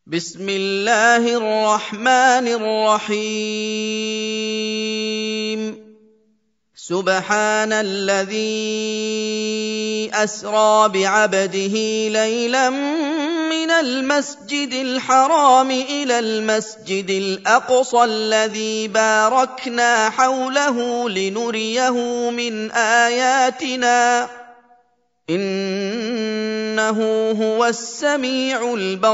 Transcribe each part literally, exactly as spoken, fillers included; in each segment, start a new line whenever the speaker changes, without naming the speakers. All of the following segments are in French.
بسم الله الرحمن الرحيم سبحان الذي أسرى بعبده ليلا من المسجد الحرام إلى المسجد الأقصى الذي باركنا حوله لنريه من آياتنا إنه هو السميع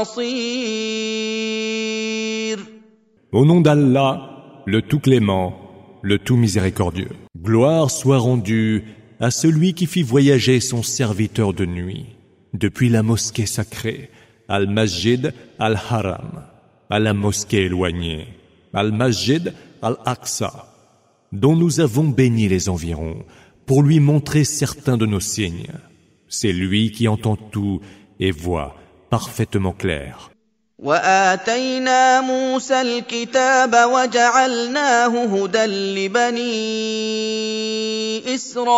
البصير.
Au nom d'Allah, le tout clément, le tout miséricordieux. Gloire soit rendue à celui qui fit voyager son serviteur de nuit, depuis la mosquée sacrée, Al-Masjid Al-Haram, à la mosquée éloignée, Al-Masjid Al-Aqsa, dont nous avons béni les environs, pour lui montrer certains de nos signes. C'est lui qui entend tout et voit parfaitement clair.
وآتينا موسى الكتاب وجعلناه هدى لبني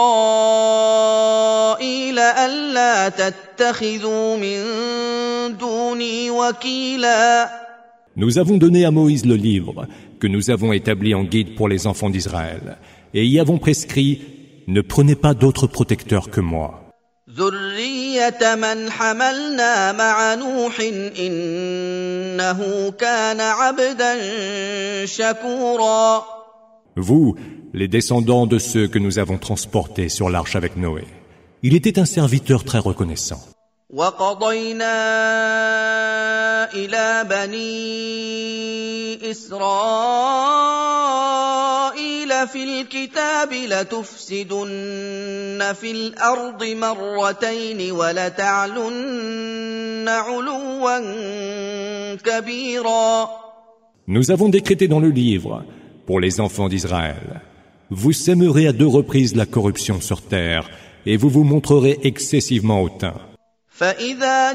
إسرائيل ألا تتخذوا من دوني وكيلا.
Nous avons donné à Moïse le livre que nous avons établi en guide pour les enfants d'Israël et y avons prescrit « Ne prenez pas d'autre protecteur que moi ».
ذرية من حملنا مع نوح إنه كان عبدا شكورا.
Vous, les descendants de ceux que nous avons transportés sur l'arche avec Noé, il était un serviteur très reconnaissant.
وقضينا إلى بني إسرائيل في الكتاب لتفسدن في الأرض مرتين ولتعلن علوا كبيرا.
Nous avons décrété dans le livre, pour les enfants d'Israël, vous sèmerez à deux reprises la corruption sur terre et vous vous montrerez excessivement hautain.
فإذا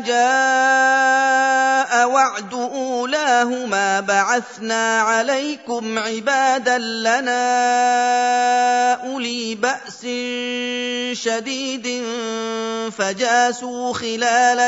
جاء وعد أولاهما بعثنا عليكم عبادا لنا أولي بأس شديد فجاسوا خلال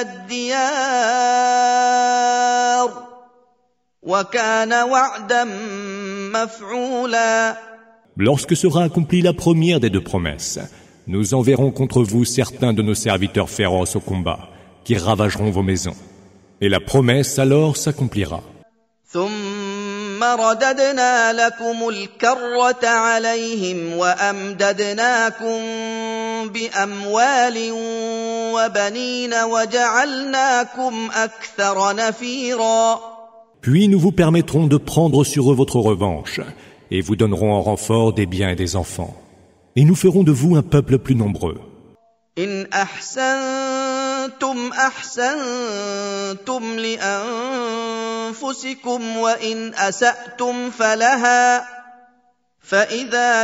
الديار وكان وعدا مفعولا.
Lorsque sera accomplie la première des deux promesses, nous enverrons contre vous certains de nos serviteurs féroces au combat, qui ravageront vos maisons. Et la promesse alors s'accomplira.
ثم رددنا لكم الكرة عليهم وأمددناكم بأموال وبنين وجعلناكم أكثر نفيرا.
Puis nous vous permettrons de prendre sur eux votre revanche, et vous donnerons en renfort des biens et des enfants. Et nous ferons de vous un peuple plus nombreux.
إن أحسنتم أحسنتم لأنفسكم وإن أسأتم فلها فإذا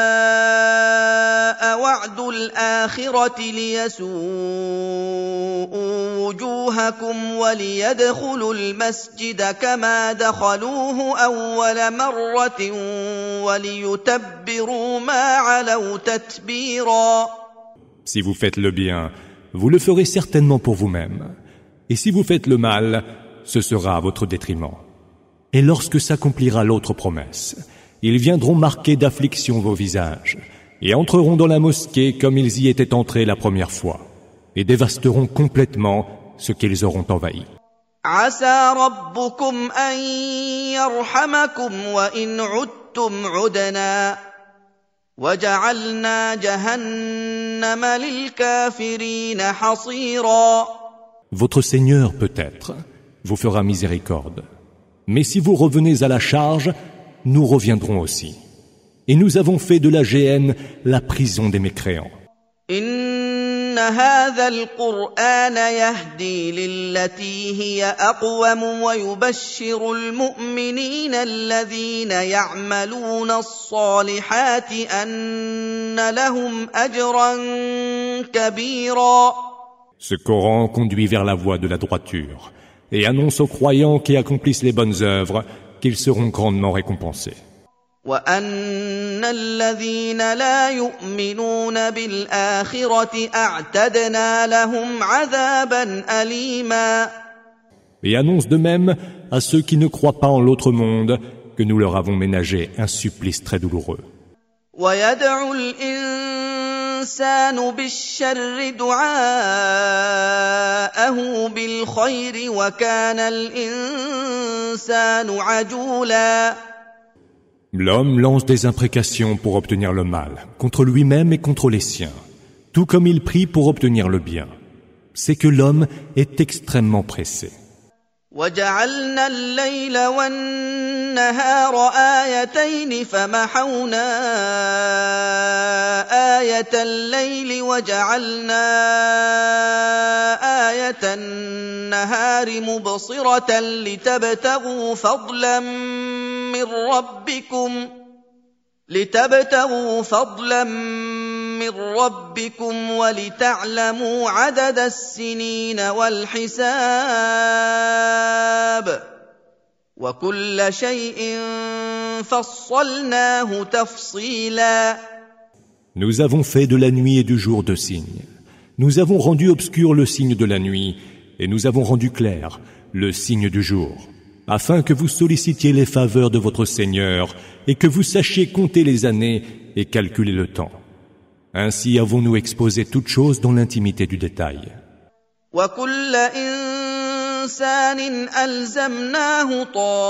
جاء وعد الآخرة ليسوءوا وجوهكم وليدخلوا المسجد كما دخلوه أول مرة وليتبروا ما علوا تتبيرا.
Si vous faites le bien, vous le ferez certainement pour vous-même. Et si vous faites le mal, ce sera à votre détriment. Et lorsque s'accomplira l'autre promesse, ils viendront marquer d'affliction vos visages, et entreront dans la mosquée comme ils y étaient entrés la première fois, et dévasteront complètement ce qu'ils auront envahi.
عسى ربكم أن يرحمكم وإن عدتم عدنا وجعلنا جهنم للكافرين حصيرا.
Votre Seigneur, peut-être, vous fera miséricorde. Mais si vous revenez à la charge, nous reviendrons aussi. Et nous avons fait de la géhenne la prison des mécréants.
إن هذا القرآن يهدي للتي هي أقوم ويبشر المؤمنين الذين يعملون الصالحات أن لهم أجرا كبيرا.
Ce Coran conduit vers la voie de la droiture et annonce aux croyants qui accomplissent les bonnes œuvres qu'ils seront grandement récompensés.
وأن الذين لا يؤمنون بالآخرة أعتدنا لهم عذابا أليما.
Et annonce de même à ceux qui ne croient pas en l'autre monde que nous leur avons ménagé un supplice très douloureux.
وَيَدْعُ الْإِنسَانُ بِالشَّرِّ دُعَاءَهُ بِالْخَيْرِ وَكَانَ الْإِنسَانُ عَجُولًا.
L'homme lance des imprécations pour obtenir le mal, contre lui-même et contre les siens, tout comme il prie pour obtenir le bien. C'est que l'homme est extrêmement pressé.
وَجَعَلْنَا اللَّيْلَ وَالنَّهَارَ آيَتَيْنِ فَمَحَوْنَا آيَةَ اللَّيْلِ وَجَعَلْنَا آيَةَ النَّهَارِ مُبْصِرَةً لِتَبْتَغُوا فَضْلًا من ربكم لتبتغوا فضلا من ربكم ولتعلموا عدد السنين والحساب وكل شيء فصلناه تفصيلا.
Nous avons fait de la nuit et du jour deux signes. Nous avons rendu obscur le signe de la nuit et nous avons rendu clair le signe du jour, afin que vous sollicitiez les faveurs de votre Seigneur et que vous sachiez compter les années et calculer le temps. Ainsi avons-nous exposé toutes choses dans l'intimité du détail.
وَكُلَّ إِنسَانٍ أَلْزَمْنَاهُ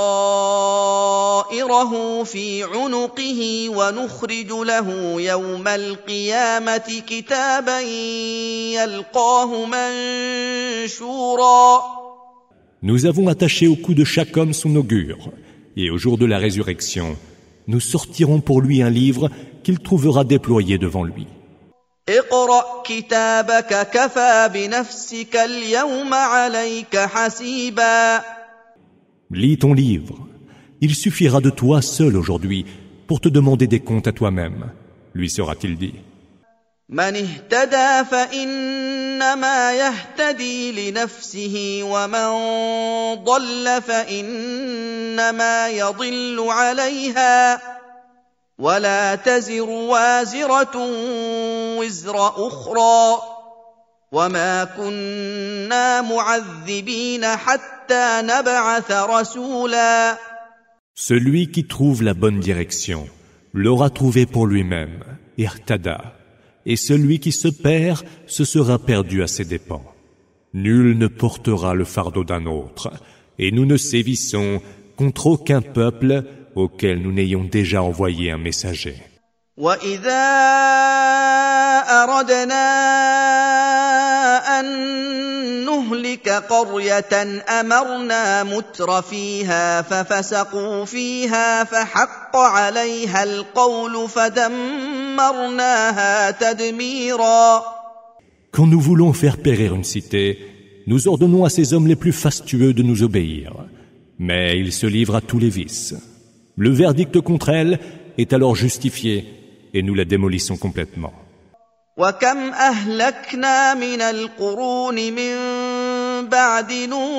طَائِرَهُ فِي عُنُقِهِ وَنُخْرِجُ لَهُ يَوْمَ الْقِيَامَةِ كِتَابًا يَلْقَاهُ مَنشُورًا.
Nous avons attaché au cou de chaque homme son augure, et au jour de la résurrection, nous sortirons pour lui un livre qu'il trouvera déployé devant lui.
اقرأ كتابك كفى بنفسك اليوم عليك حسيبا.
Lis ton livre. Il suffira de toi seul aujourd'hui pour te demander des comptes à toi-même, lui sera-t-il dit.
من اهتدى فإنما يهتدي لنفسه ومن ضل فإنما يضل عليها ولا تزر وازرة وزر أخرى وما كنا معذبين حتى نبعث رسولا.
Celui qui trouve la bonne direction l'aura trouvée pour lui-même, ihtada. Et celui qui se perd se sera perdu à ses dépens. Nul ne portera le fardeau d'un autre, et nous ne sévissons contre aucun peuple auquel nous n'ayons déjà envoyé un messager.
وَإِذَا أَرَدْنَا أَن نُّهْلِكَ قَرْيَةً أَمَرْنَا مُتْرَ فِيهَا فَفَسَقُوا فِيهَا فَحَقَّ عَلَيْهَا الْقَوْلُ فَدَمَّرْنَاهَا تَدْمِيرًا.
Quand nous voulons faire périr une cité, nous ordonnons à ces hommes les plus fastueux de nous obéir. Mais ils se livrent à tous les vices. Le verdict contre elle est alors justifié et nous la démolissons complètement.
وَكَمْ أَهْلَكْنَا مِنَ الْقُرُونِ مِن بَعْدِ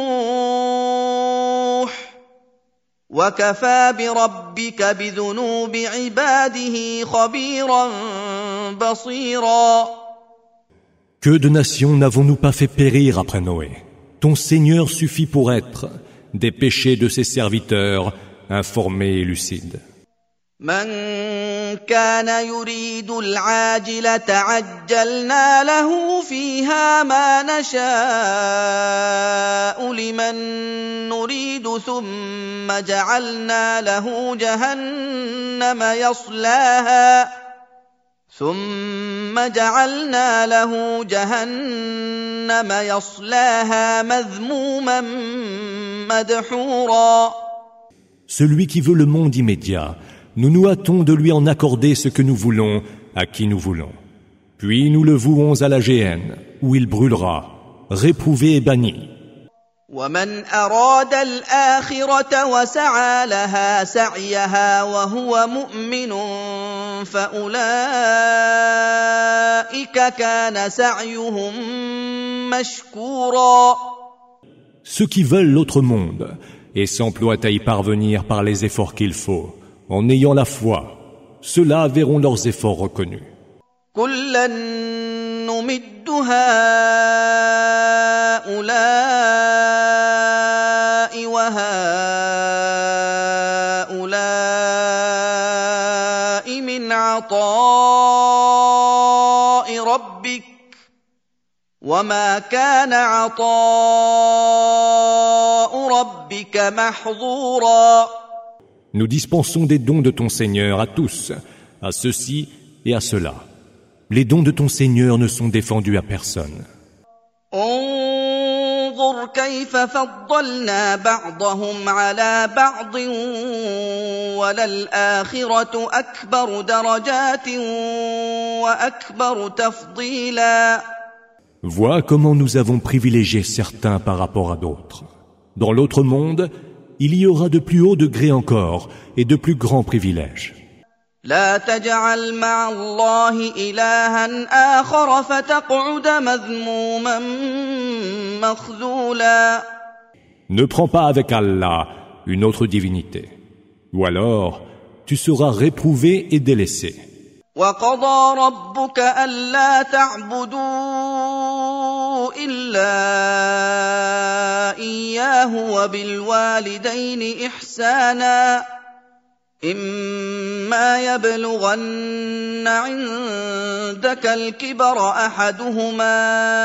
نُوحٍ وَكَفَى بِرَبِّكَ بِذُنُوبِ عِبَادِهِ خَبِيرًا بَصِيرًا.
Que de nations n'avons-nous pas fait périr après Noé? Ton Seigneur suffit pour être des péchés de ses serviteurs informés et lucides.
من كان يريد العاجلة عجلنا له فيها ما نشاء لمن نريد ثم جعلنا له جهنم يصلاها ثم جعلنا له جهنم يصلاها مذموما مدحورا.
Celui qui veut le monde immédiat, nous nous hâtons de lui en accorder ce que nous voulons à qui nous voulons. Puis nous le vouons à la géhenne, où il brûlera, réprouvé et banni.
وَمَنْ أَرَادَ الْآخِرَةَ وَسَعَى لَهَا سَعْيَهَا وَهُوَ مُؤْمِنٌ فَأُولَئِكَ كَانَ سَعْيُهُمْ مَشْكُورًا.
Ceux qui veulent l'autre monde et s'emploient à y parvenir par les efforts qu'il faut, en ayant la foi, ceux-là verront leurs efforts reconnus.
كُلًّا نُّمِدُّ هَٰؤُلَاءِ هؤلاء من عطاء ربك وما كان عطاء ربك محظورا.
Nous dispensons des dons de ton Seigneur à tous, à ceux-ci et à ceux-là. Les dons de ton Seigneur ne sont défendus à personne.
انظر كيف فضلنا بعضهم على بعض وللآخرة أكبر درجات وأكبر تفضيلا.
Vois comment nous avons privilégié certains par rapport à d'autres. Dans l'autre monde, il y aura de plus hauts degrés encore et de plus grands privilèges.
لا تجعل مع الله إلها آخر فتقعد مذموما مخذولا.
Ne prends pas avec Allah une autre divinité, ou alors tu seras réprouvé et délaissé.
وقضى ربك ألا تعبدوا إلا إياه وبالوالدين إحسانا إما يبلغن عندك الكبر أحدهما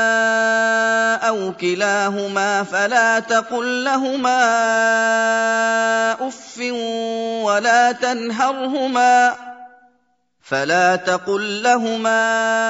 أو كلاهما فلا تقل لهما أف ولا تنهرهما فلا تقل لهما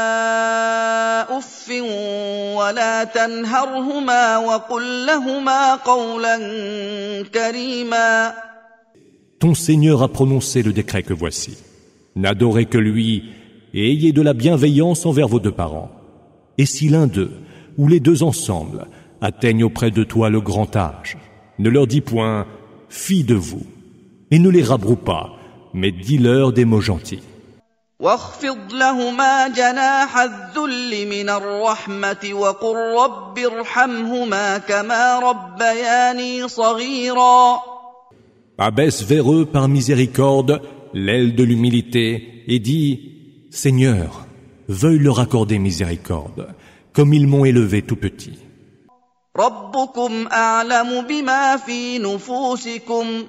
أف ولا تنهرهما وقل لهما قولا كريما.
Ton Seigneur a prononcé le décret que voici. N'adorez que lui et ayez de la bienveillance envers vos deux parents. Et si l'un d'eux, ou les deux ensemble, atteignent auprès de toi le grand âge, ne leur dis point « fille de vous » et ne les rabroue pas, mais dis-leur des mots gentils.
واخفض لهما جناح الذل من الرحمة وقل رب ارحمهما كما ربياني صغيرا.
Abaisse vers eux par miséricorde l'aile de l'humilité et dis « Seigneur, veuille leur accorder miséricorde, comme ils m'ont élevé tout petit. »
ربكم أعلم بما في نفوسكم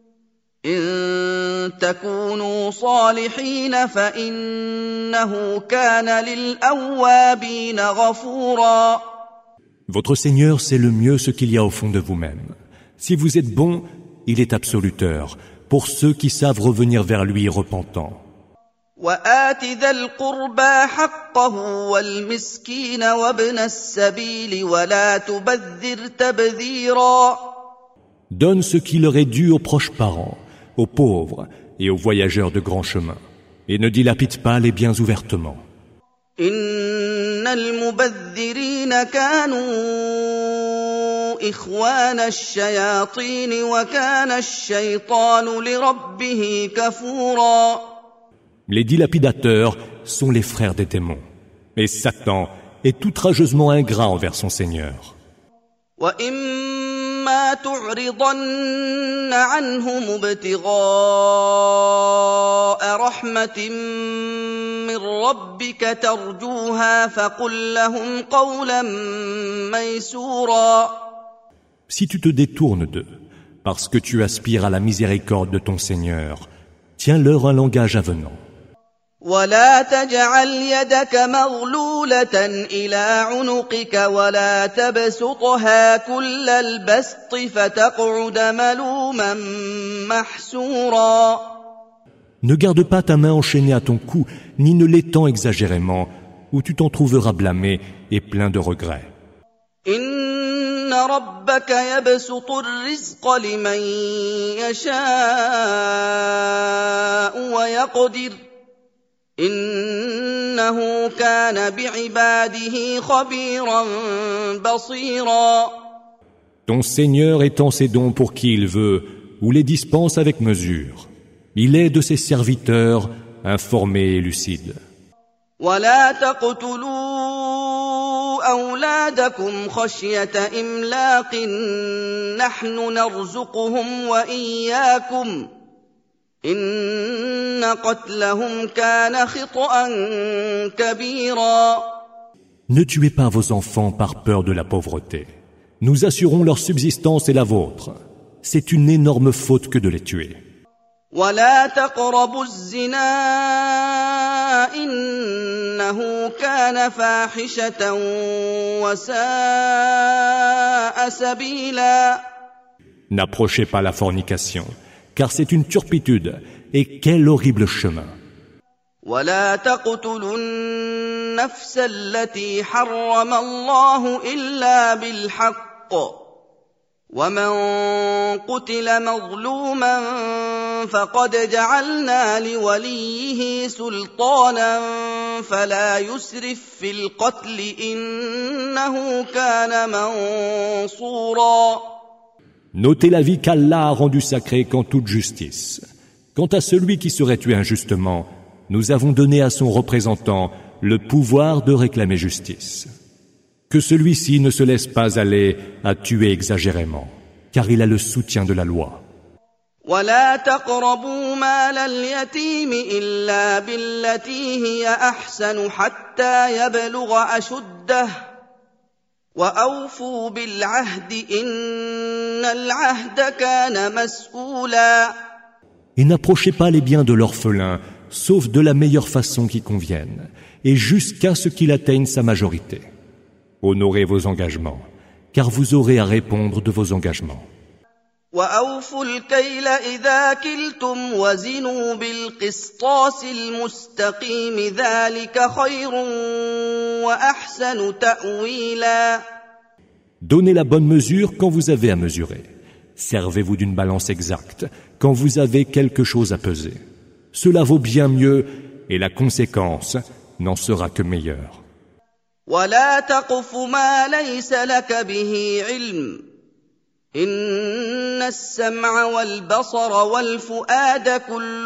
إن تكونوا صالحين فإنه كان للأوابين غفورا.
Votre Seigneur sait le mieux ce qu'il y a au fond de vous-même. Si vous êtes bon, il est absoluteur pour ceux qui savent revenir vers lui repentants.
وآت ذا القربى حقه والمسكين وابن السبيل ولا تبذر تبذيرا.
Donne ce qui leur est dû aux proches parents, aux pauvres et aux voyageurs de grand chemin, et ne dilapide pas les biens ouvertement.
إن المبذرين كانوا إخوان الشياطين وكان الشيطان لربه كفورا.
Les dilapidateurs sont les frères des démons, et Satan est outrageusement ingrat envers son Seigneur.
وإما تعرضن عنهم ابتغاء رحمة من ربك ترجوها فقل لهم قولا ميسورا.
Si tu te détournes d'eux, parce que tu aspires à la miséricorde de ton Seigneur, tiens-leur un langage avenant.
ولا تجعل يدك مغلولة إلى عنقك ولا تبسطها كل البسط فتقعد ملوما محسورا.
Ne garde pas ta main enchaînée à ton cou, ni ne l'étends exagérément, ou tu t'en trouveras blâmé et plein de regrets.
إن ربك يبسط الرزق لمن يشاء ويقدر إنه كان بعباده خبيرا بصيرا.
Ton Seigneur étend ses dons pour qui il veut, ou les dispense avec mesure. Il est de ses serviteurs informé et lucide.
ولا تقتلوا أولادكم خشية إملاق نحن نرزقهم وإياكم إن قتلهم كان خطأ كبيرا.
Ne tuez pas vos enfants par peur de la pauvreté. Nous assurons leur subsistance et la vôtre. c'est une énorme faute que de les tuer.
ولا تقربوا الزنا إنه كان فاحشة وساء سبيلا.
N'approchez pas la fornication, car c'est une turpitude, et quel horrible chemin.
ولا تقتلوا النفس التي حرم الله إلا بالحق ومن قتل مظلوما فقد جعلنا لوليه سلطانا فلا يسرف في القتل إنه كان منصورا.
Notez la vie qu'Allah a rendue sacrée qu'en toute justice. Quant à celui qui serait tué injustement, nous avons donné à son représentant le pouvoir de réclamer justice. Que celui-ci ne se laisse pas aller à tuer exagérément, car il a le soutien de la loi.
ولا تقربوا مال اليتيم إلا بالتي هي أحسن حتى يبلغ أشده وأوفوا بالعهد إن العهد كان مسؤولا.
Et n'approchez pas les biens de l'orphelin, sauf de la meilleure façon qui convienne, et jusqu'à ce qu'il atteigne sa majorité. Honorez vos engagements, car vous aurez à répondre de vos engagements.
وأوفوا الكيل إذا كلتم وزنوا بالقسطاس المستقيم ذلك خير وأحسن تأويلا.
Donnez la bonne mesure quand vous avez à mesurer. Servez-vous d'une balance exacte quand vous avez quelque chose à peser. Cela vaut bien mieux et la conséquence n'en sera que meilleure.
ولا تقف ما ليس لك به علم إن السمع والبصر والفؤاد كل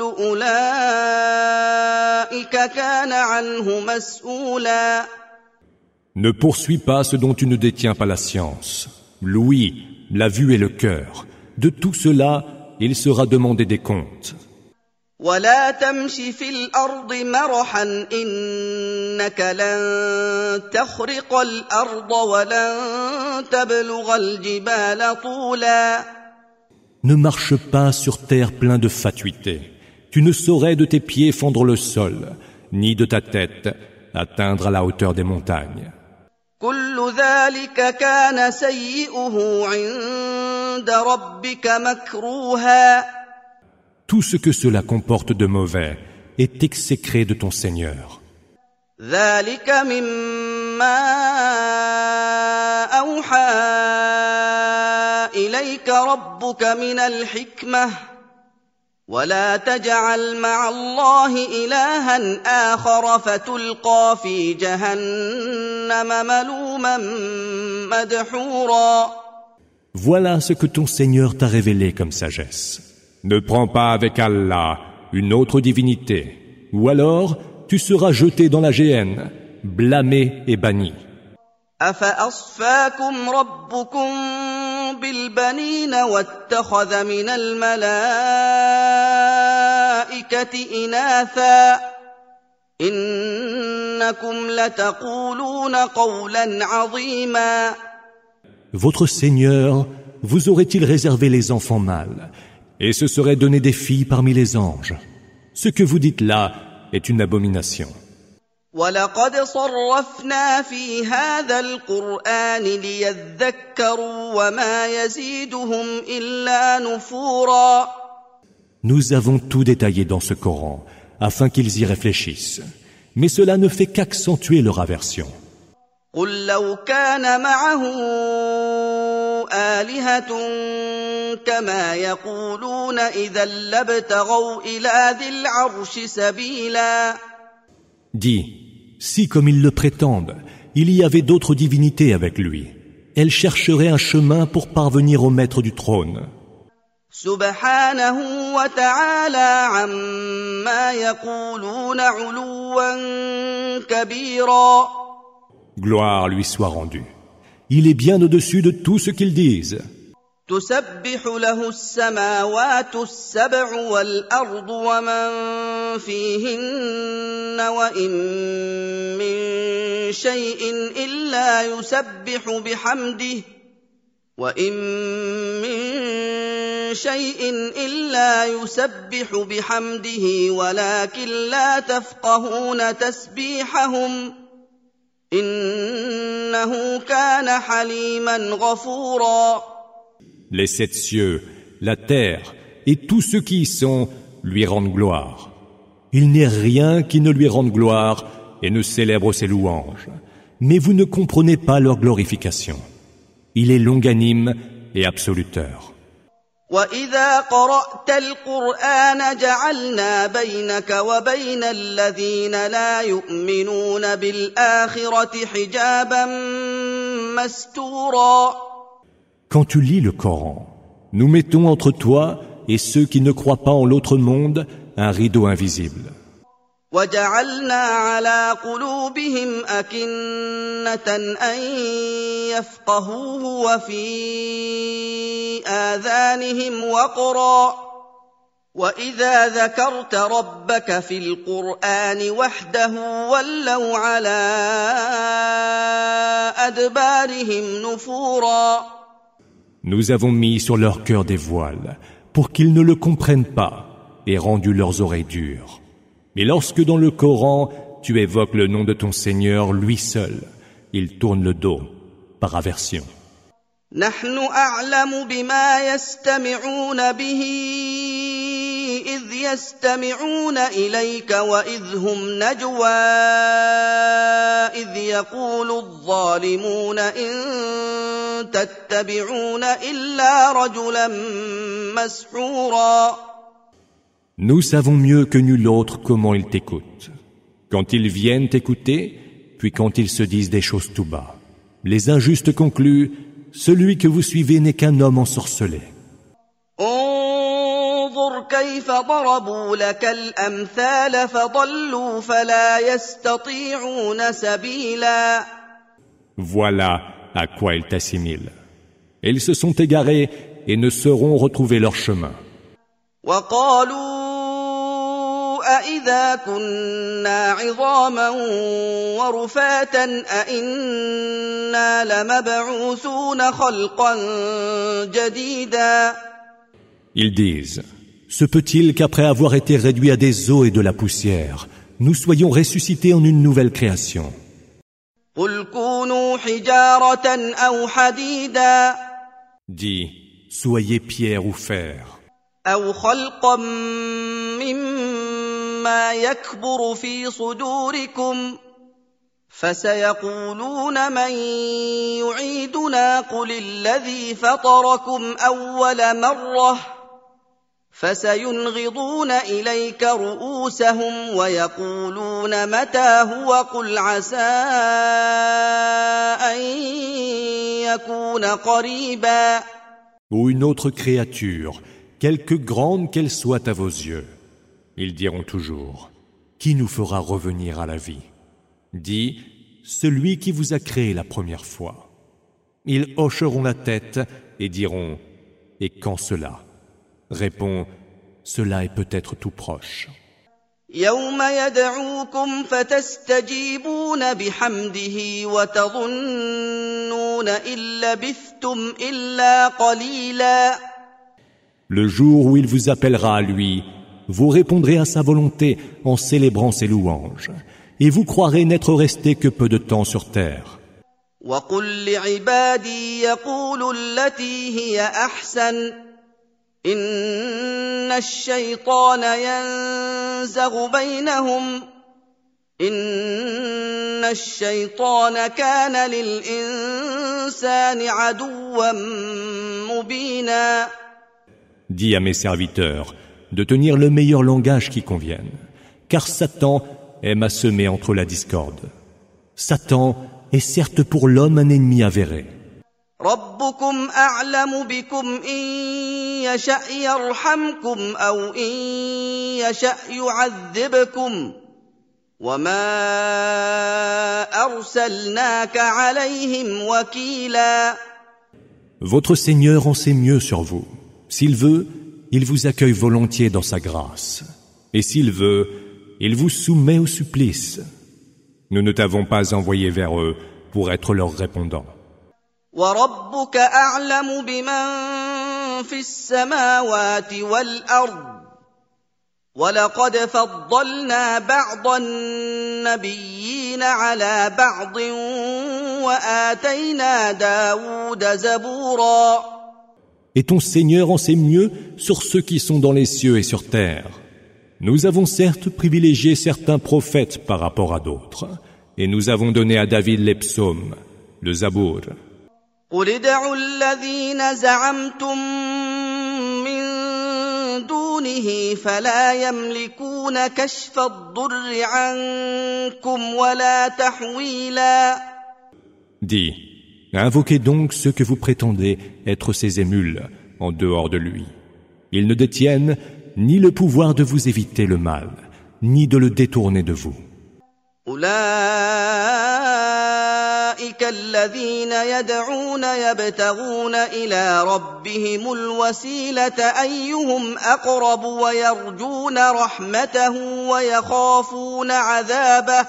أولئك كان عنه مسؤولا.
Ne poursuis pas ce dont tu ne détiens pas la science. L'ouïe, la vue et le cœur. De tout cela, il sera demandé des comptes.
ولا تمش في الأرض مرحا إنك لن تخرق الأرض ولن تبلغ الجبال طولا.
Ne marche pas sur terre plein de fatuité. Tu ne saurais de tes pieds fendre le sol, ni de ta tête atteindre à la hauteur des montagnes.
كل ذلك كان سيئه عند ربك مكروها.
Tout ce que cela comporte de mauvais est exécré de ton Seigneur.
ذلك مما أوحى إليك ربك من الحكمة ولا تجعل مع الله إلها آخر فتلقى في جهنم ملوما مدحورا.
Voilà ce que ton Seigneur t'a révélé comme sagesse. Ne prends pas avec Allah une autre divinité, ou alors tu seras jeté dans la géhenne, blâmé et banni.
أفأصفاكم ربكم بالبنين واتخذ من الملائكة إناثا إنكم لتقولون قولا عظيما.
Votre Seigneur vous aurait-il réservé les enfants mâles et se serait donné des filles parmi les anges? Ce que vous dites là est une abomination.
وَلَقَدْ صَرَّفْنَا فِي هَذَا الْقُرْآنِ لِيَذَّكَّرُوا وَمَا يَزِيدُهُمْ إِلَّا نُفُورًا.
Nous avons tout détaillé dans ce Coran afin qu'ils y réfléchissent, mais cela ne fait qu'accentuer leur aversion.
قُل لَّوْ كَانَ مَعَهُ آلِهَةٌ كَمَا يَقُولُونَ إِذًا لَّابْتَغَوْا إِلَىٰ ذِي الْعَرْشِ سَبِيلًا.
Dis, si comme ils le prétendent, il y avait d'autres divinités avec lui, elles chercheraient un chemin pour parvenir au maître du trône.
سبحانه وتعالى عما يقولون علوا كبيرا.
Gloire lui soit rendue. Il est bien au-dessus de tout ce qu'ils disent.
تسبح له السماوات السبع والأرض ومن فيهن وإن من شيء إلا يسبح بحمده وإن من شيء إلا يسبح بحمده ولكن لا تفقهون تسبيحهم إنه كان حليما غفورا.
Les sept cieux, la terre et tous ceux qui y sont lui rendent gloire. Il n'est rien qui ne lui rende gloire et ne célèbre ses louanges. Mais vous ne comprenez pas leur glorification. Il est longanime et absoluteur.
وَإِذَا قَرَأْتَ الْقُرْآنَ جَعَلْنَا بَيْنَكَ وَبَيْنَ الَّذِينَ لَا يُؤْمِنُونَ بِالْآخِرَةِ حِجَابًا مَسْتُورًا.
Quand tu lis le Coran, nous mettons entre toi et ceux qui ne croient pas en l'autre monde un rideau invisible.
وَجَعَلْنَا عَلَى قُلُوبِهِمْ أَكِنَّةً أَن يَفْقَهُوهُ وَفِي آذَانِهِمْ وَقْرًا وَإِذَا ذَكَرْتَ رَبَّكَ فِي الْقُرْآنِ وَحْدَهُ وَلَّوْا عَلَى أَدْبَارِهِمْ نُفُورًا.
Nous avons mis sur leur cœur des voiles pour qu'ils ne le comprennent pas et rendu leurs oreilles dures. Mais lorsque dans le Coran, tu évoques le nom de ton Seigneur, lui seul, il tourne le dos, par aversion.
نحن أعلم بما يستمعون به إذ يستمعون إليك وإذ هم نجوى إذ يقول الظالمون إن تتبعون إلا رجلا مسحورا.
Nous savons mieux que nul autre comment ils t'écoutent. Quand ils viennent t'écouter, puis quand ils se disent des choses tout bas. Les injustes concluent, celui que vous suivez n'est qu'un homme ensorcelé.
انظر كيف ضربوا لك الأمثال فضلوا فلا يستطيعون سبيلا.
Voilà à quoi ils t'assimilent. Ils se sont égarés et ne sauront retrouver leur chemin.
وقالوا أإذا كنا عظاما ورفاتا أإنا لمبعوثون خلقا جديدا.
Ils disent, se peut-il qu'après avoir été réduits à des os et de la poussière, nous soyons ressuscités en une nouvelle création?
قل كونوا حجارة أو حديدا.
Dis, soyez pierre ou fer.
أو خلقا مما يكبر في صدوركم فسيقولون من يعيدنا قل الذي فطركم أول مرة فسينغضون إليك رؤوسهم ويقولون متى هو قل عسى أن يكون قريبا.
Ou une autre créature, quelque grande qu'elle soit à vos yeux. Ils diront toujours, qui nous fera revenir à la vie? Dis, celui qui vous a créé la première fois. Ils hocheront la tête et diront, et quand cela? Réponds, cela est peut-être tout proche.
يوم يدعوكم فتستجيبون بحمده وتظنون إن لبثتم إلا قليلا.
Le jour où il vous appellera à lui, vous répondrez à sa volonté en célébrant ses louanges, et vous croirez n'être resté que peu de temps sur terre.
وقل لعبادي يقولوا التي هي أحسن إن الشيطان ينزغ بينهم إن الشيطان كان للإنسان عدوا مبينا.
Dis à mes serviteurs de tenir le meilleur langage qui convienne, car Satan aime à semer entre la discorde. Satan est certes pour l'homme un ennemi avéré.
ربكم أعلم بكم إن يشأ يرحمكم أو إن يشأ يعذبكم وما أرسلناك عليهم وكيلا.
Votre Seigneur en sait mieux sur vous. S'il veut, il vous accueille volontiers dans sa grâce. Et s'il veut, il vous soumet au supplice. Nous ne t'avons pas envoyé vers eux pour être leur répondant.
وَرَبُّكَ أَعْلَمُ بِمَن في السماوات والأرض ولقد فضلنا بعض النبيين على بعض وآتينا داود زبورا.
Et ton Seigneur en sait mieux sur ceux qui sont dans les cieux et sur terre. Nous avons certes privilégié certains prophètes par rapport à d'autres, et nous avons donné à David les psaumes, le Zabour.
قل ادعوا الذين زعمتم من دونه فلا يملكون كشف الضر عنكم ولا تحويلا.
Dis, invoquez donc ceux que vous prétendez être ses émules en dehors de lui. Ils ne détiennent ni le pouvoir de vous éviter le mal, ni de le détourner de vous.
أولئك الذين يدعون يبتغون إلى ربهم الوسيلة أيهم أقرب ويرجون رحمته ويخافون عذابه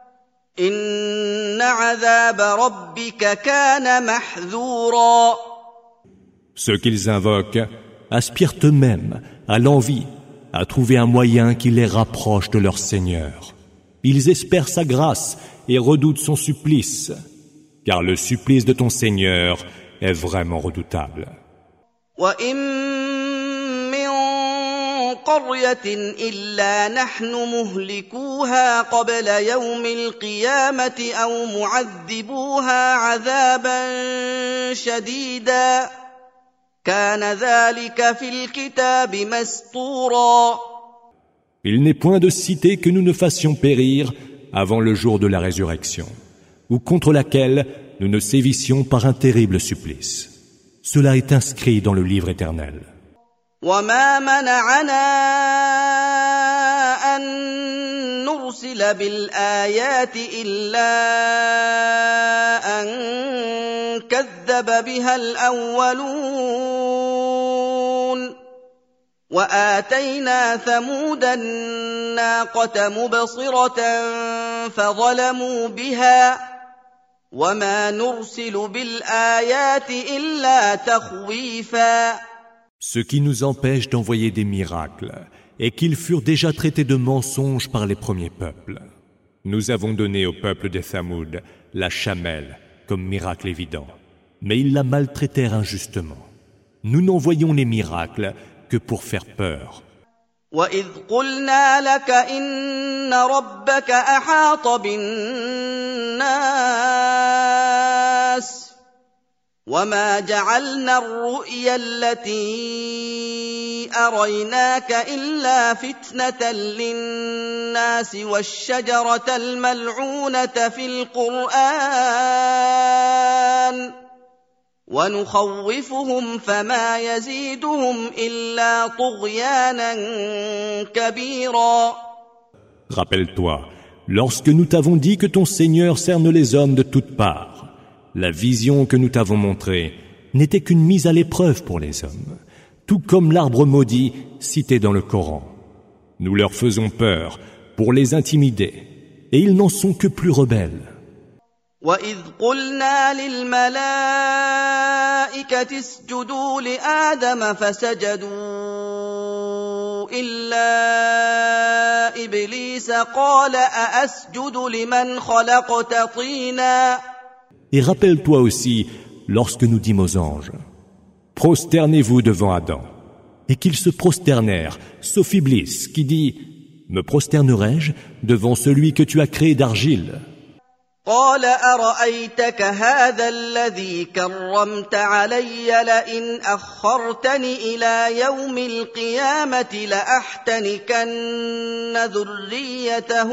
إن عذاب ربك كان محذورا.
Ceux qu'ils invoquent aspirent eux-mêmes à l'envie, à trouver un moyen qui les rapproche de leur Seigneur. Ils espèrent sa grâce et redoutent son supplice, car le supplice de ton Seigneur est vraiment redoutable.
وَإِن مِّن قَرْيَةٍ إِلَّا نَحْنُ مُهْلِكُوهَا قَبْلَ يَوْمِ الْقِيَامَةِ أَوْ مُعَذِّبُوهَا عَذَابًا شَدِيدًا كَانَ ذَلِكَ فِي الْكِتَابِ مَسْطُورًا.
Il n'est point de cité que nous ne fassions périr avant le jour de la résurrection, ou contre laquelle nous ne sévissions par un terrible supplice. Cela est inscrit dans le livre éternel.
وَمَا مَنَعَنَا أَن نُّرْسِلَ بِالْآيَاتِ إِلَّا أَن كَذَّبَ بِهَا الْأَوَّلُونَ وَآتَيْنَا ثَمُودَ النَّاقَةَ مُبْصِرَةً فَظَلَمُوا بِهَا وَمَا نُرْسِلُ بِالْآيَاتِ إِلَّا تَخْوِيفًا.
Ce qui nous empêche d'envoyer des miracles est qu'ils furent déjà traités de mensonges par les premiers peuples. Nous avons donné au peuple des Thamoud la chamelle comme miracle évident, mais ils la maltraitèrent injustement. Nous n'envoyons les miracles que pour faire peur.
وَإِذْ قُلْنَا لَكَ إِنَّ رَبَّكَ أَحَاطَ بِالنَّاسِ وَمَا جَعَلْنَا الرُّؤْيَا الَّتِي أَرَيْنَاكَ إِلَّا فِتْنَةً لِلنَّاسِ وَالشَّجَرَةَ الْمَلْعُونَةَ فِي الْقُرْآنِ وَنُخَوِّفُهُمْ فَمَا يَزِيدُهُمْ إِلَّا طُغْيَانًا كَبِيرًا.
Rappelle-toi, lorsque nous t'avons dit que ton Seigneur cerne les hommes de toutes parts, la vision que nous t'avons montrée n'était qu'une mise à l'épreuve pour les hommes, tout comme l'arbre maudit cité dans le Coran. Nous leur faisons peur pour les intimider, et ils n'en sont que plus rebelles.
وَإِذْ قُلْنَا لِلْمَلَائِكَةِ اسْجُدُوا لِآدَمَ فَسَجَدُوا إِلَّا إِبْلِيسَ قَالَ أَأَسْجُدُ لِمَنْ خَلَقْتَ طِينًا.
Et rappelle-toi aussi lorsque nous dîmes aux anges, prosternez-vous devant Adam, et qu'ils se prosternèrent, sauf Iblis, qui dit, me prosternerai-je devant celui que tu as créé d'argile?
قال أرأيتك هذا الذي كرمت علي لئن أخرتني إلى يوم القيامة لأحتنكن ذريته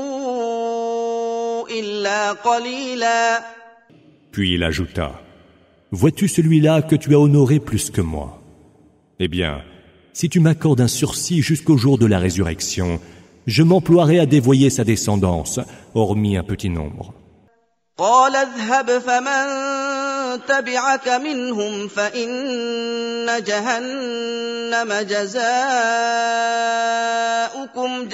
إلا قليلا.
Puis il ajouta, vois-tu celui-là que tu as honoré plus que moi? Eh bien, si tu m'accordes un sursis jusqu'au jour de la résurrection, je m'emploierai à dévoyer sa descendance, hormis un petit nombre.
قال اذهب فمن تبعك منهم فإن جهنم جزاؤكم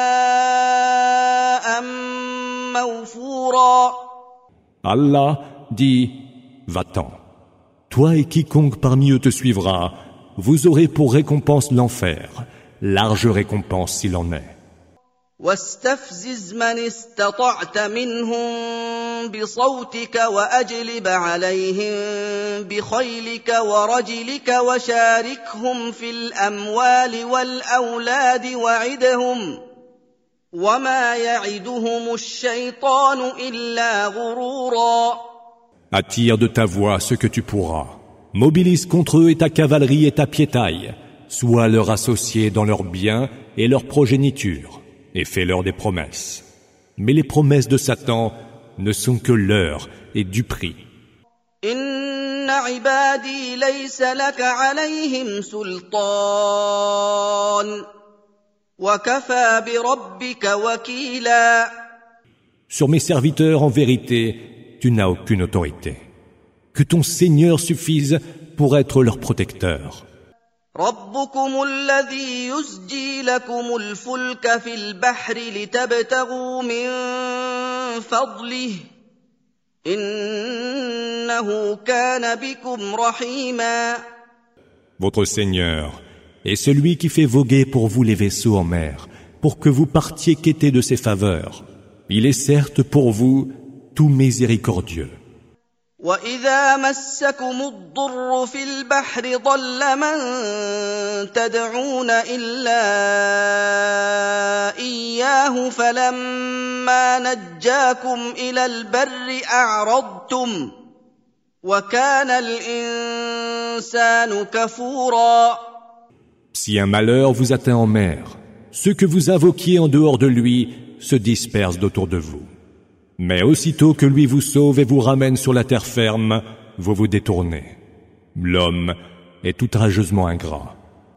جزاء موفورا.
Allah dit, va-t'en. Toi et quiconque parmi eux te suivra, vous aurez pour récompense l'enfer, large récompense s'il en est.
واستفزز من استطعت منهم بصوتك وأجلب عليهم بخيلك ورجلك وشاركهم في الأموال والأولاد وعدهم وما يعدهم الشيطان إلا غرورا.
Attire de ta voix ce que tu pourras. Mobilise contre eux et ta cavalerie et ta piétaille. Sois leur associé dans leurs biens et leur progéniture. Et fais-leur des promesses. Mais les promesses de Satan ne sont que leurres et duperies.
إن عبادي ليس لك عليهم سلطان وكفى بربك وكيلا.
Sur mes serviteurs, en vérité, tu n'as aucune autorité. Que ton Seigneur suffise pour être leur protecteur.
ربكم الذي يزجي لكم الفلك في البحر لتبتغوا من فضله إنه كان بكم رحيما.
Votre Seigneur est celui qui fait voguer pour vous les vaisseaux en mer, pour que vous partiez quêter de ses faveurs. Il est certes pour vous tout miséricordieux.
وَإِذَا مَسَّكُمُ الضُّرُّ فِي الْبَحْرِ ضَلَّ مَن تَدْعُونَ إِلَّا إِيَّاهُ فَلَمَّا نَجَّاكُمْ إِلَى الْبَرِّ أَعْرَضْتُمْ وَكَانَ الْإِنسَانُ كَفُورًا.
Si un malheur vous atteint en mer, ceux que vous invoquiez en dehors de lui se dispersent d'autour de vous. Mais aussitôt que lui vous sauve et vous ramène sur la terre ferme, vous vous détournez. L'homme est outrageusement ingrat.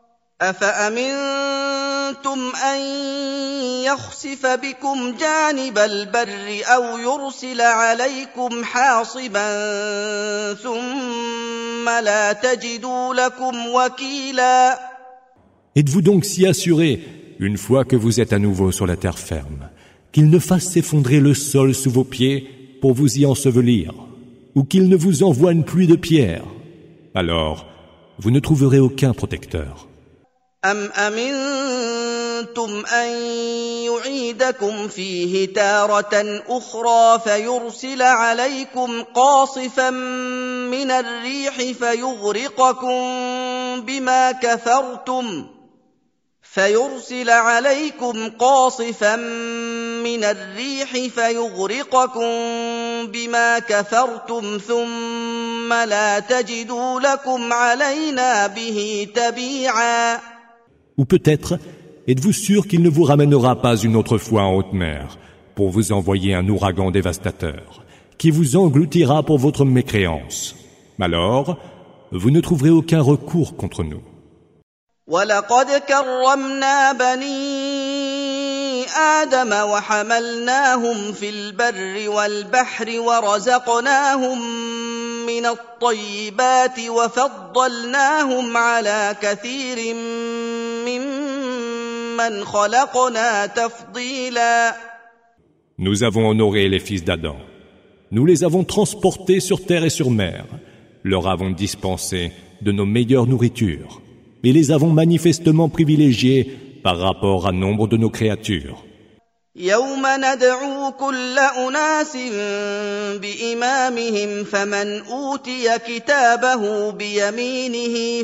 أَفَأَمِنْتُمْ أَنْ يَخْسِفَ بِكُمْ جَانِبَ الْبَرِّ أَوْ يُرْسِلَ عَلَيْكُمْ حَاصِبًا ثُمَّ لَا تَجِدُوا لَكُمْ وَكِيلًا.
Êtes-vous donc si assurés, une fois que vous êtes à nouveau sur la terre ferme, qu'il ne fasse s'effondrer le sol sous vos pieds pour vous y ensevelir, ou qu'il ne vous envoie une pluie de pierres? Alors, vous ne trouverez aucun protecteur.
أَمْ أَمِنْتُمْ أَنْ يُعِيدَكُمْ فِيهِ تَارَةً أُخْرَى فَيُرْسِلَ عَلَيْكُمْ قَاصِفًا مِنَ الرِّيحِ فَيُغْرِقَكُمْ بِمَا كَفَرْتُمْ فيرسل عليكم قاصفا من الريح فيغرقكم بما كفرتم ثم لا تجدوا لكم علينا به تبيعا.
Ou peut-être, êtes-vous sûr qu'il ne vous ramènera pas une autre fois en haute mer pour vous envoyer un ouragan dévastateur qui vous engloutira pour votre mécréance? Alors, vous ne trouverez aucun recours contre nous.
وَلَقَدْ كَرَّمْنَا بَنِي آدَمَ وَحَمَلْنَاهُمْ فِي الْبَرِّ وَالْبَحْرِ وَرَزَقْنَاهُمْ مِنَ الطَّيِّبَاتِ وَفَضَّلْنَاهُمْ عَلَى كَثِيرٍ مِّمَّنْ خَلَقْنَا تَفْضِيلًا.
Nous avons honoré les fils d'Adam. Nous les avons transportés sur terre et sur mer. Leur avons dispensé de nos meilleures nourritures. Et les avons manifestement privilégiés par rapport à nombre de nos créatures.
يوم ندعو كل أناس بإمامهم فمن أوتي كتابه بيمينه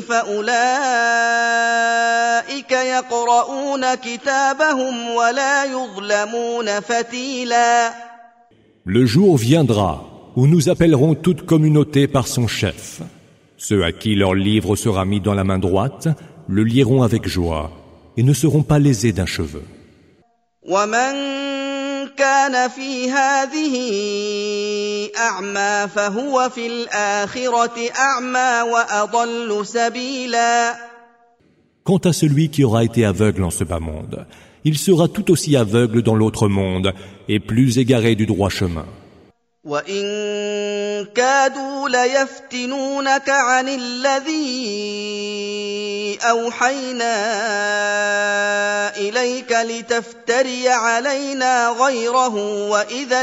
فأولئك يقرؤون كتابهم ولا يظلمون فتيلا.
Le jour viendra où nous appellerons toute communauté par son chef. Ceux à qui leur livre sera mis dans la main droite le liront avec joie et ne seront pas lésés d'un cheveu.
وَمَنْ كَانَ فِي هَذِهِ أَعْمَى فَهُوَ فِي الْآخِرَةِ أَعْمَى وَأَضَلُّ سَبِيلًا.
Quant à celui qui aura été aveugle en ce bas monde, il sera tout aussi aveugle dans l'autre monde et plus égaré du droit chemin.
وَإِن كَادُوا لَيَفْتِنُونَكَ عَنِ الَّذِي أَوْحَيْنَا إِلَيْكَ لِتَفْتَرِيَ عَلَيْنَا غَيْرَهُ وَإِذًا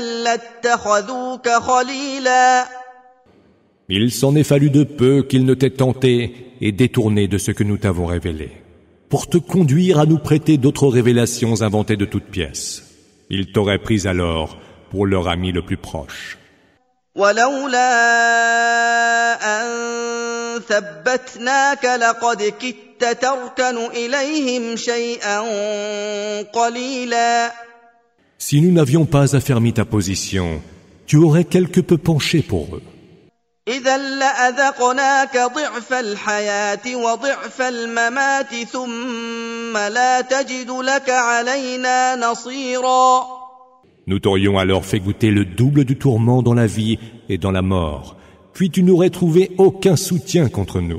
لَاتَّخَذُوكَ خَلِيلًا.
Il s'en est fallu de peu qu'ils ne t'aient tenté et détourné de ce que nous t'avons révélé, pour te conduire à nous prêter d'autres révélations inventées de toutes pièces. Ils t'auraient pris alors pour leur ami le plus proche.
ولولا أن ثبتناك لقد كدت تركن إليهم شيئا قليلا.
Si nous n'avions pas affermi ta position, tu aurais quelque peu penché pour eux.
إذا لأذقناك ضعف الحياة وضعف الممات ثم لا تجد لك علينا نصيرا.
Nous t'aurions alors fait goûter le double du tourment dans la vie et dans la mort, puis tu n'aurais trouvé aucun soutien contre nous.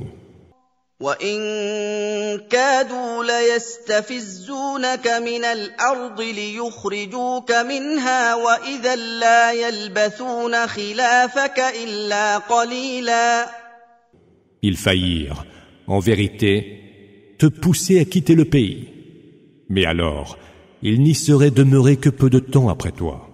وَإِن كَادُوا لَيَسْتَفِزُّونَكَ مِنَ الْأَرْضِ لِيُخْرِجُوكَ مِنْهَا وَإِذًا لَّا يَلْبَثُونَ خِلَافَكَ إِلَّا قَلِيلًا.
Ils faillirent, en vérité, te pousser à quitter le pays. Mais alors, ils n'y seraient demeurés que peu de temps après toi.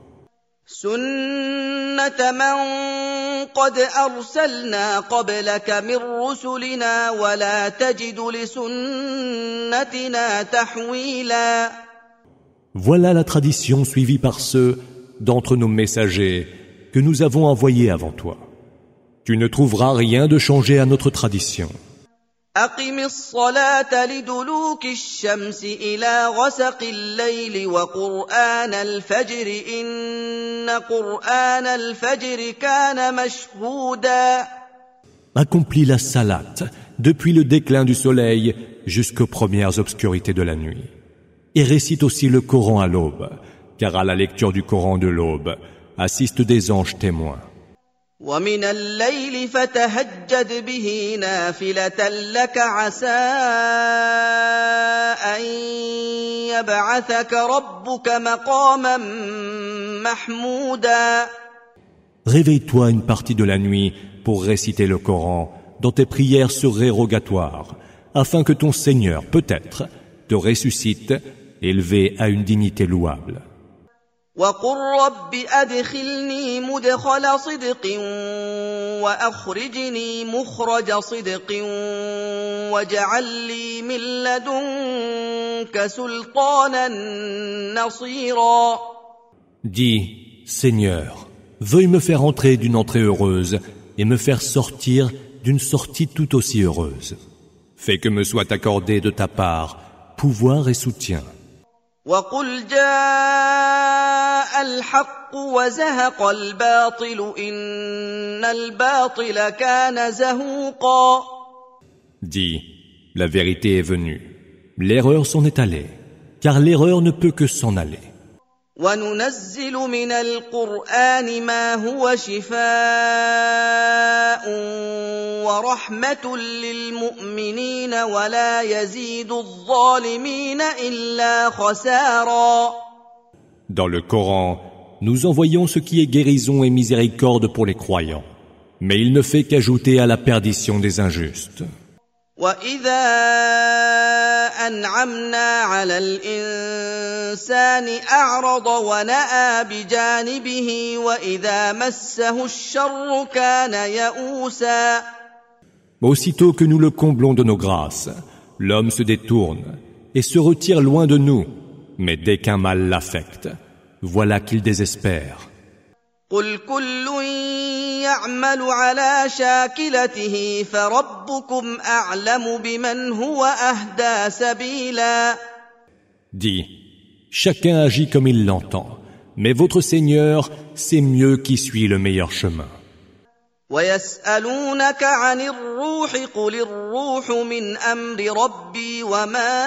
سُنَّةَ مَن قَدْ أَرْسَلْنَا قَبْلَكَ مِن رُّسُلِنَا وَلَا تَجِدُ لِسُنَّتِنَا تَحْوِيلًا.
Voilà la tradition suivie par ceux d'entre nos messagers que nous avons envoyés avant toi. Tu ne trouveras rien de changé à notre tradition.
أقم الصلاة لدلوك الشمس إلى غسق الليل وقرآن الفجر إن قرآن الفجر كان مشهودا.
Accomplis la salate depuis le déclin du soleil jusqu'aux premières obscurités de la nuit. Et récite aussi le Coran à l'aube, car à la lecture du Coran de l'aube assistent des anges témoins.
ومن الليل فتهجد به نافلة لك عسى أن يبعثك ربك مقاما محمودا.
Réveille-toi une partie de la nuit pour réciter le Coran dans tes prières surérogatoires, afin que ton Seigneur, peut-être, te ressuscite, élevé à une dignité louable.
وقل رب أدخلني مدخل صدق وأخرجني مخرج صدق واجعل لي من لدنك سلطانا نصيرا.
Dis, Seigneur, veuille me faire entrer d'une entrée heureuse et me faire sortir d'une sortie tout aussi heureuse. Fais que me soit accordé de ta part pouvoir et soutien.
وقل جاء الحق وزهق الباطل إن الباطل كان زهوقا.
Dis, la vérité est venue, l'erreur s'en est allée, car l'erreur ne peut que s'en aller.
وننزل من القرآن ما هو شفاء ورحمة للمؤمنين ولا يزيد الظالمين إلا خسارا.
Dans le Coran, nous envoyons ce qui est guérison et miséricorde pour les croyants, mais il ne fait qu'ajouter à la perdition des injustes.
وَإِذَا أَنْعَمْنَا عَلَى الْإِنسَانِ أَعْرَضَ وَنَأَىٰ بِجَانِبِهِ وَإِذَا مَسَّهُ الشَّرُّ كَانَ يَئُوسًا.
Aussitôt que nous le comblons de nos grâces, l'homme se détourne et se retire loin de nous, mais dès qu'un mal l'affecte, voilà qu'il désespère.
قُلْ كُلٌّ يَعْمَلُ عَلَى شَاكِلَتِهِ فَرَبُّكُمْ أَعْلَمُ بِمَنْ هُوَ أَهْدَىٰ سَبِيلًا.
Dis, chacun agit comme il l'entend, mais votre Seigneur sait mieux qui suit le meilleur chemin.
وَيَسْأَلُونَكَ عَنِ الرُّوحِ قُلِ الرُّوحُ مِنْ أَمْرِ رَبِّي وَمَا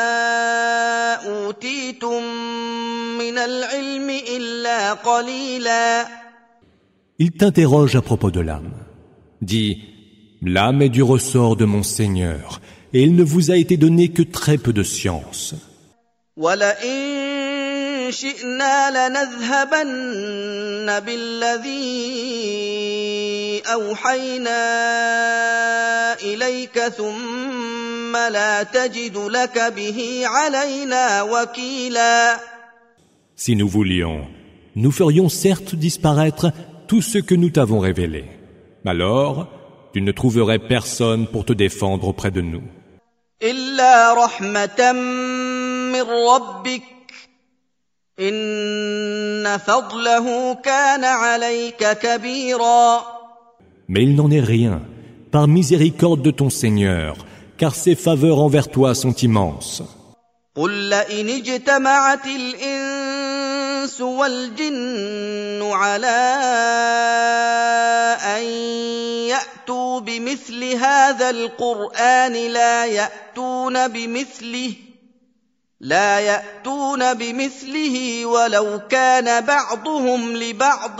أُوتِيتُم مِّنَ الْعِلْمِ إِلَّا قَلِيلًا.
Il t'interroge à propos de l'âme. Dis, l'âme est du ressort de mon Seigneur, et il ne vous a été donné que très peu de science.
وَلَئِن شِئْنَا لَنَذْهَبَنَّ بِالَّذِي أَوْحَيْنَا إِلَيْكَ ثُمَّ لَا تَجِدُ لَكَ بِهِ عَلَيْنَا وَكِيلًا.
Si nous voulions, nous ferions certes disparaître tout ce que nous t'avons révélé. Alors, tu ne trouverais personne pour te défendre auprès de nous.
إلا رحمة من ربك إن فضله كان عليك كبيرا.
Mais il n'en est rien, par miséricorde de ton Seigneur, car ses faveurs envers toi sont immenses.
قل لئن اجتمعت الإنس والجن على أن يأتوا بمثل هذا القرآن لا يأتون بمثله لا يأتون بمثله ولو كان بعضهم لبعض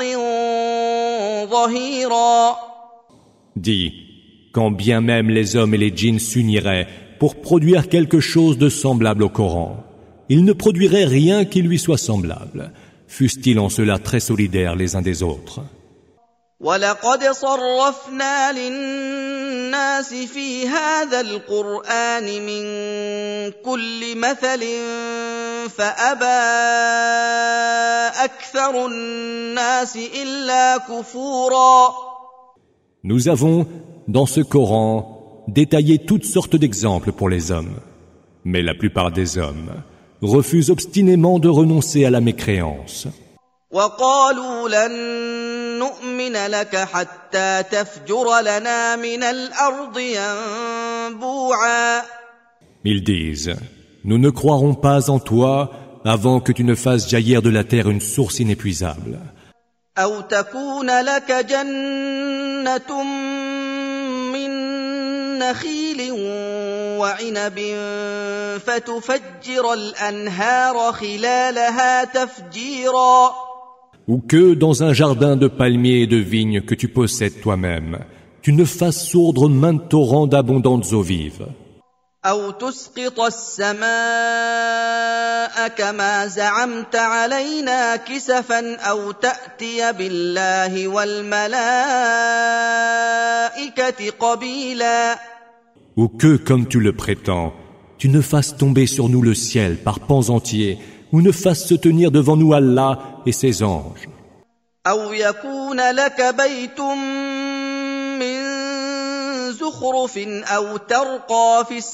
ظهيرا.
Dis, quand bien même les hommes et les djinns s'uniraient pour produire quelque chose de semblable au Coran, ils ne produiraient rien qui lui soit semblable, fussent-ils en cela très solidaires les uns des autres.
وَلَقَدْ صَرَّفْنَا لِلنَّاسِ فِي هَذَا الْقُرْآنِ مِنْ كُلِّ مَثَلٍ فَأَبَى أَكْثَرُ النَّاسِ إِلَّا كُفُورًا.
Nous avons, dans ce Coran, détaillé toutes sortes d'exemples pour les hommes. Mais la plupart des hommes refusent obstinément de renoncer à la mécréance.
وَقَالُوا لَن نُّؤْمِنَ لَكَ حَتَّى تَفْجُرَ لَنَا مِنَ الْأَرْضِ يَنبُوعًا.
Ils disent, nous ne croirons pas en toi avant que tu ne fasses jaillir de la terre une source inépuisable.
أَوْ تَكُونَ لَكَ جَنَّةٌ مِّن نَّخِيلٍ وَعِنَبٍ فَتُفَجِّرَ الْأَنْهَارَ خِلَالَهَا تَفْجِيرًا.
Ou que, dans un jardin de palmiers et de vignes que tu possèdes toi-même, tu ne fasses sourdre maints torrents d'abondantes eaux vives.
أَوْ تُسْقِطَ السَّمَاءَ كَمَا زَعَمْتَ عَلَيْنَا كِسَفًا أَوْ تَأْتِيَ بِاللَّهِ وَالْمَلَائِكَةِ قَبِيلًا.
Ou que, comme tu le prétends, tu ne fasses tomber sur nous le ciel par pans entiers, ou ne fasses se tenir devant nous Allah et ses anges.
أَوْ يَكُونَ لَكَ بَيْتٌ مِّن زُخْرُفٍ أَوْ تَرْقَىٰ فِي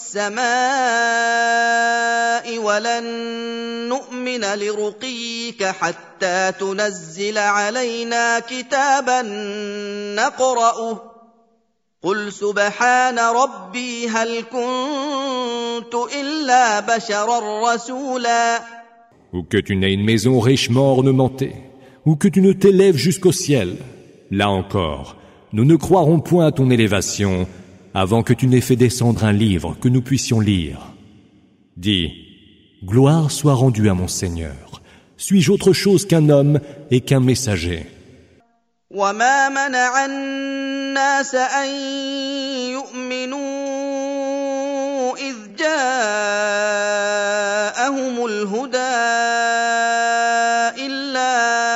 السَّمَاءِ وَلَن نُّؤْمِنَ لِرُقِيِّكَ حَتَّىٰ تُنَزِّلَ عَلَيْنَا كِتَابًا نَّقْرَؤُهُ قُلْ سُبْحَانَ رَبِّي هَلْ كُنتُ إِلَّا بَشَرًا رَّسُولًا.
Ou que tu n'aies une maison richement ornementée, ou que tu ne t'élèves jusqu'au ciel. Là encore, nous ne croirons point à ton élévation avant que tu n'aies fait descendre un livre que nous puissions lire. Dis, gloire soit rendue à mon Seigneur. Suis-je autre chose qu'un homme et qu'un messager?
وَمَا مَنَعَ النَّاسَ أَن يُؤْمِنُوا إِذْ جَاءَهُمُ الْهُدَىٰ إِلَّا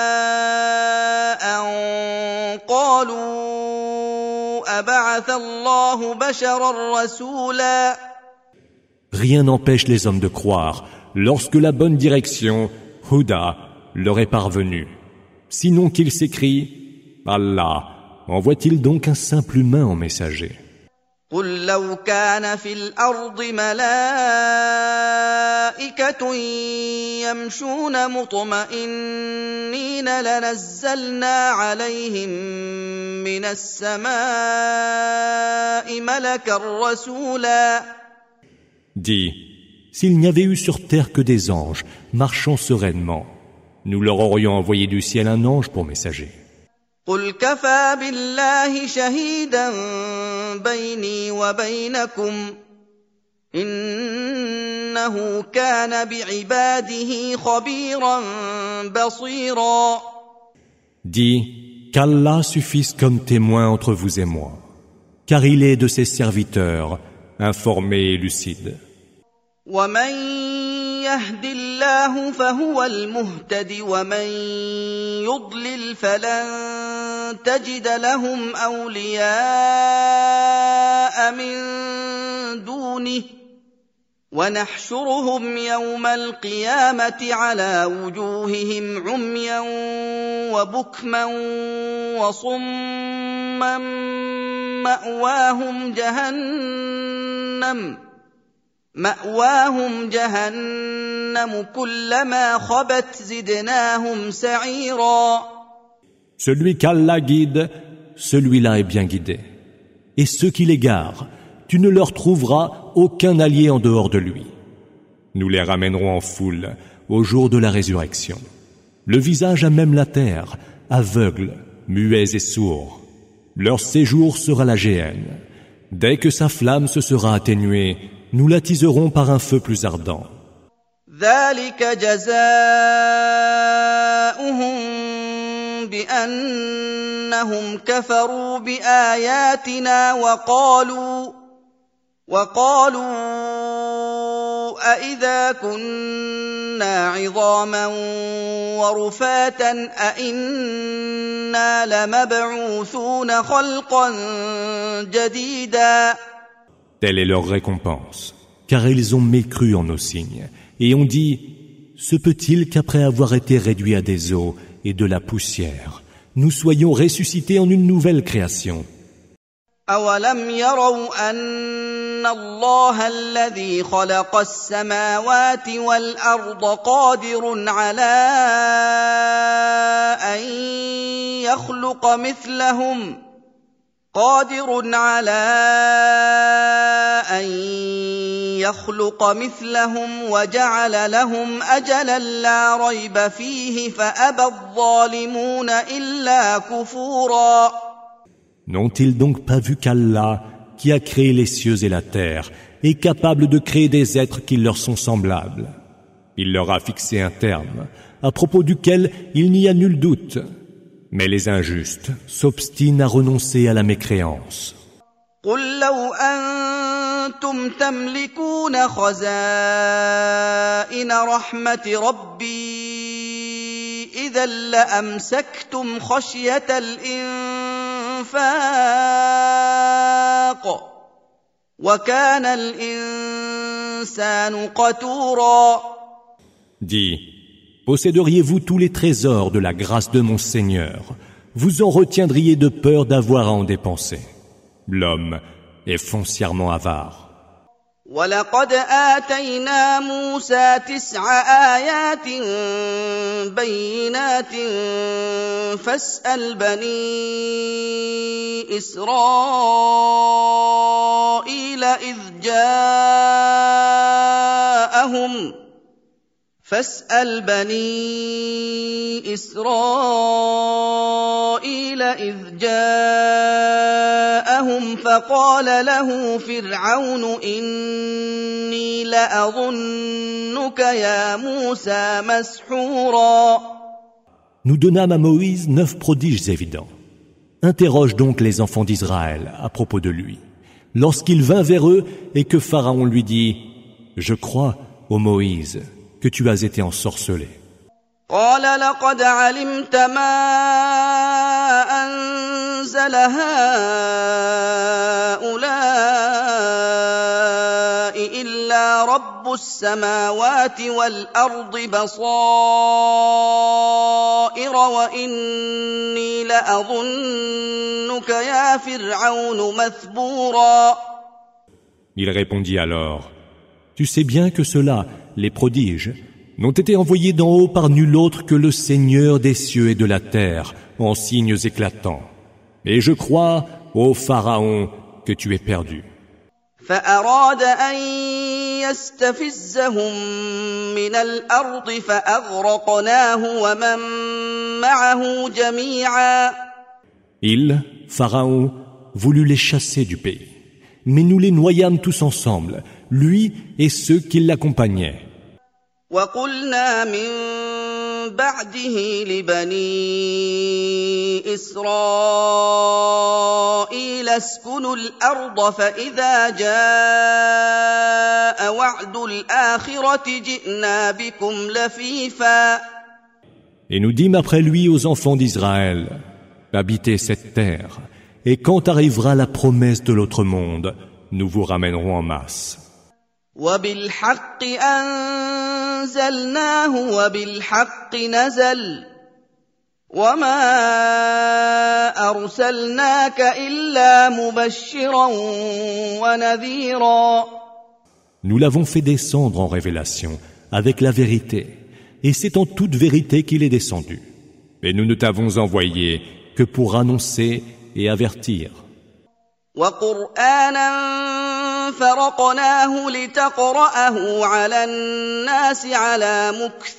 أَن قَالُوا أَبَعَثَ اللَّهُ بَشَرًا رَّسُولًا.
Rien n'empêche les hommes de croire lorsque la bonne direction, Huda, leur est parvenue. Sinon qu'ils s'écrient, Allah envoie-t-il donc un simple humain en messager?
قُل لَّوْ كَانَ فِي الْأَرْضِ مَلَائِكَةٌ يَمْشُونَ مُطْمَئِنِّينَ لَنَزَّلْنَا عَلَيْهِم مِّنَ السَّمَاءِ مَلَكًا رَّسُولًا.
Dis, s'il n'y avait eu sur terre que des anges marchant sereinement, nous leur aurions envoyé du ciel un ange pour messager.
قُلْ كَفَىٰ بِاللَّهِ شَهِيدًا بَيْنِي وَبَيْنَكُمْ إِنَّهُ كَانَ بِعِبَادِهِ خَبِيرًا بَصِيرًا.
Dis qu'Allah suffise comme témoin entre vous et moi, car il est de ses serviteurs informé et lucide.
وَمَن يَهْدِ اللَّهُ فَهُوَ الْمُهْتَدِ وَمَن يُضْلِلْ فَلَن تَجِدَ لَهُمْ أَوْلِيَاءَ مِن دُونِهِ وَنَحْشُرُهُمْ يَوْمَ الْقِيَامَةِ عَلَىٰ وُجُوهِهِمْ عُمْيًا وَبُكْمًا وَصُمًّا مأواهم جهنم مأواهم جهنم كلما خبت زدناهم سعيرا.
Celui qu'Allah guide, celui-là est bien guidé. Et ceux qui l'égarent, tu ne leur trouveras aucun allié en dehors de lui. Nous les ramènerons en foule au jour de la résurrection. Le visage à même la terre, aveugles, muets et sourds. Leur séjour sera la géhenne. Dès que sa flamme se sera atténuée, nous l'attiserons par un feu plus ardent.
ذلك جزاؤهم بأنهم كفروا بآياتنا وقالوا وقالوا أإذا كنا عظاما ورفاتا أإنا لمبعوثون خلقا جديدا.
Telle est leur récompense, car ils ont mécru en nos signes, et ont dit, se peut-il qu'après avoir été réduits à des os et de la poussière, nous soyons ressuscités en une nouvelle création?
أَوَلَمْ يَرَوْا أَنَّ اللَّهَ الَّذِي خَلَقَ السَّمَاوَاتِ وَالْأَرْضَ قَادِرٌ عَلَىٰ أَن يَخْلُقَ مِثْلَهُمْ قادر على أن يخلق مثلهم وجعل لهم أجلا لا ريب فيه فأبى الظالمون إلا كفورا.
N'ont-ils donc pas vu qu'Allah, qui a créé les cieux et la terre, est capable de créer des êtres qui leur sont semblables? Il leur a fixé un terme, à propos duquel il n'y a nul doute. Mais les injustes s'obstinent à renoncer à la mécréance.
قل لو أنتم تملكون خزائن رحمة ربي إذا لأمسكتم خشية الإنفاق وكان الإنسان قتورا.
Dis, posséderiez-vous tous les trésors de la grâce de mon Seigneur, vous en retiendriez de peur d'avoir à en dépenser. L'homme est foncièrement avare.
وَلَقَدْ آتَيْنَا مُوسَى تِسْعَ آيَاتٍ بَيِّنَاتٍ فَاسْأَلْ بَنِي إِسْرَائِيلَ إِذْ جَاءَهُمْ فاسأل بني إسرائيل إذ جاءهم فقال له فرعون إني لأظنك يا موسى مسحورا.
Nous donnâmes à Moïse neuf prodiges évidents. Interroge donc les enfants d'Israël à propos de lui. Lorsqu'il vint vers eux et que Pharaon lui dit « Je crois, ô Moïse, que tu as été ensorcelé. »
قال لقد علمت ما أنزل هؤلاء إلا رب السماوات والأرض بصائر وإني لأظنك يا فرعون مثبورا.
Il répondit alors, tu sais bien que ceux-là, les prodiges, n'ont été envoyés d'en haut par nul autre que le Seigneur des cieux et de la terre, en signes éclatants. Et je crois, ô Pharaon, que tu es perdu.
فأراد أن يستفزهم من الأرض فأغرقناه ومن معه جميعا.
Il, Pharaon, voulut les chasser du pays. Mais nous les noyâmes tous ensemble, lui et ceux qui l'accompagnaient.
وقلنا من بعده لبني إسرائيل اسكنوا الأرض فإذا جاء وعد الآخرة جئنا بكم لفيفا.
Et nous dîmes après lui aux enfants d'Israël, habitez cette terre, et quand arrivera la promesse de l'autre monde, nous vous ramènerons en masse.
وبالحق أنزلناه وبالحق نزل وما أرسلناك إلا مبشرا ونذيرا.
Nous l'avons fait descendre en révélation avec la vérité, et c'est en toute vérité qu'il est descendu. Et nous ne t'avons envoyé que pour annoncer et avertir.
وقرآنا فرقناه لتقرأه على الناس على مكث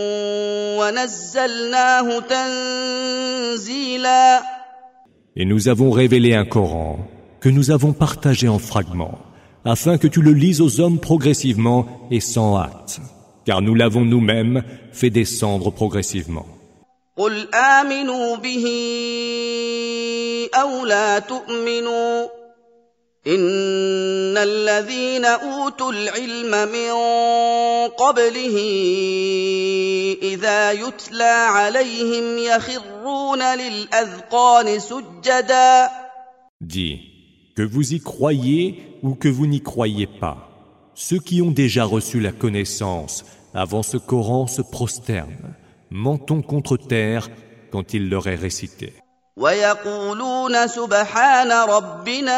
ونزلناه تنزيلا.
Et nous avons révélé un Coran que nous avons partagé en fragments, afin que tu le lises aux hommes progressivement et sans hâte, car nous l'avons nous-mêmes fait descendre progressivement.
قل آمنوا به أو لا تؤمنوا إن الذين أوتوا العلم من قبله إذا يتلى عليهم يخرون للأذقان سجدا.
Dis, que vous y croyez ou que vous n'y croyez pas, ceux qui ont déjà reçu la connaissance avant ce Coran se prosternent, menton contre terre quand il leur est récité.
ويقولون سبحان ربنا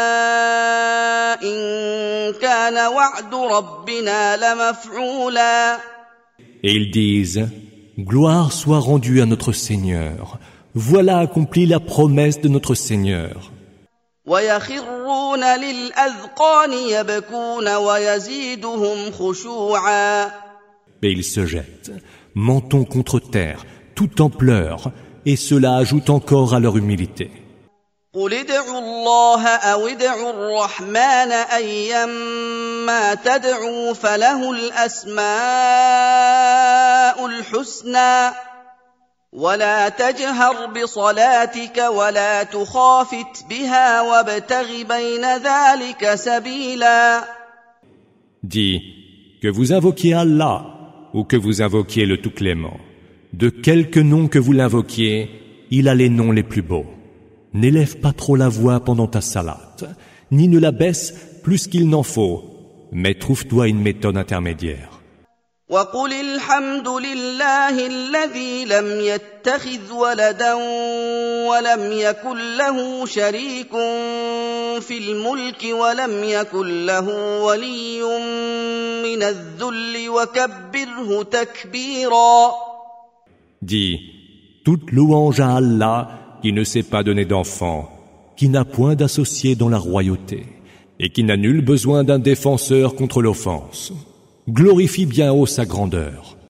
إن كان وعد ربنا لمفعولا.
Et ils disent, gloire soit rendue à notre Seigneur, voilà accomplie la promesse de notre Seigneur.
ويخرون للأذقان يبكون ويزيدهم خشوعا.
Et ils se jettent, menton contre terre, tout en pleurs, et cela ajoute encore à leur humilité.
قل ادعوا الله أو ادعوا الرحمن أيما تدعوا فله الأسماء الحسنى ولا تجهر بصلاتك ولا تخافت بها وابتغ بين ذلك سبيلا.
Dis, que vous invoquiez Allah ou que vous invoquiez le Tout-Clément, de quelque nom que vous l'invoquiez, il a les noms les plus beaux. N'élève pas trop la voix pendant ta salate, ni ne la baisse plus qu'il n'en faut, mais trouve-toi une méthode intermédiaire.
وقل الحمد لله الذي لم يتخذ ولدا ولم يكن له شريك في الملك ولم يكن له ولي من الذل وكبره تكبيرا.
Dis, toute louange à Allah qui ne s'est pas donné d'enfant, qui n'a point d'associé dans la royauté, et qui n'a nul besoin d'un défenseur contre l'offense. Glorifie bien haut sa grandeur.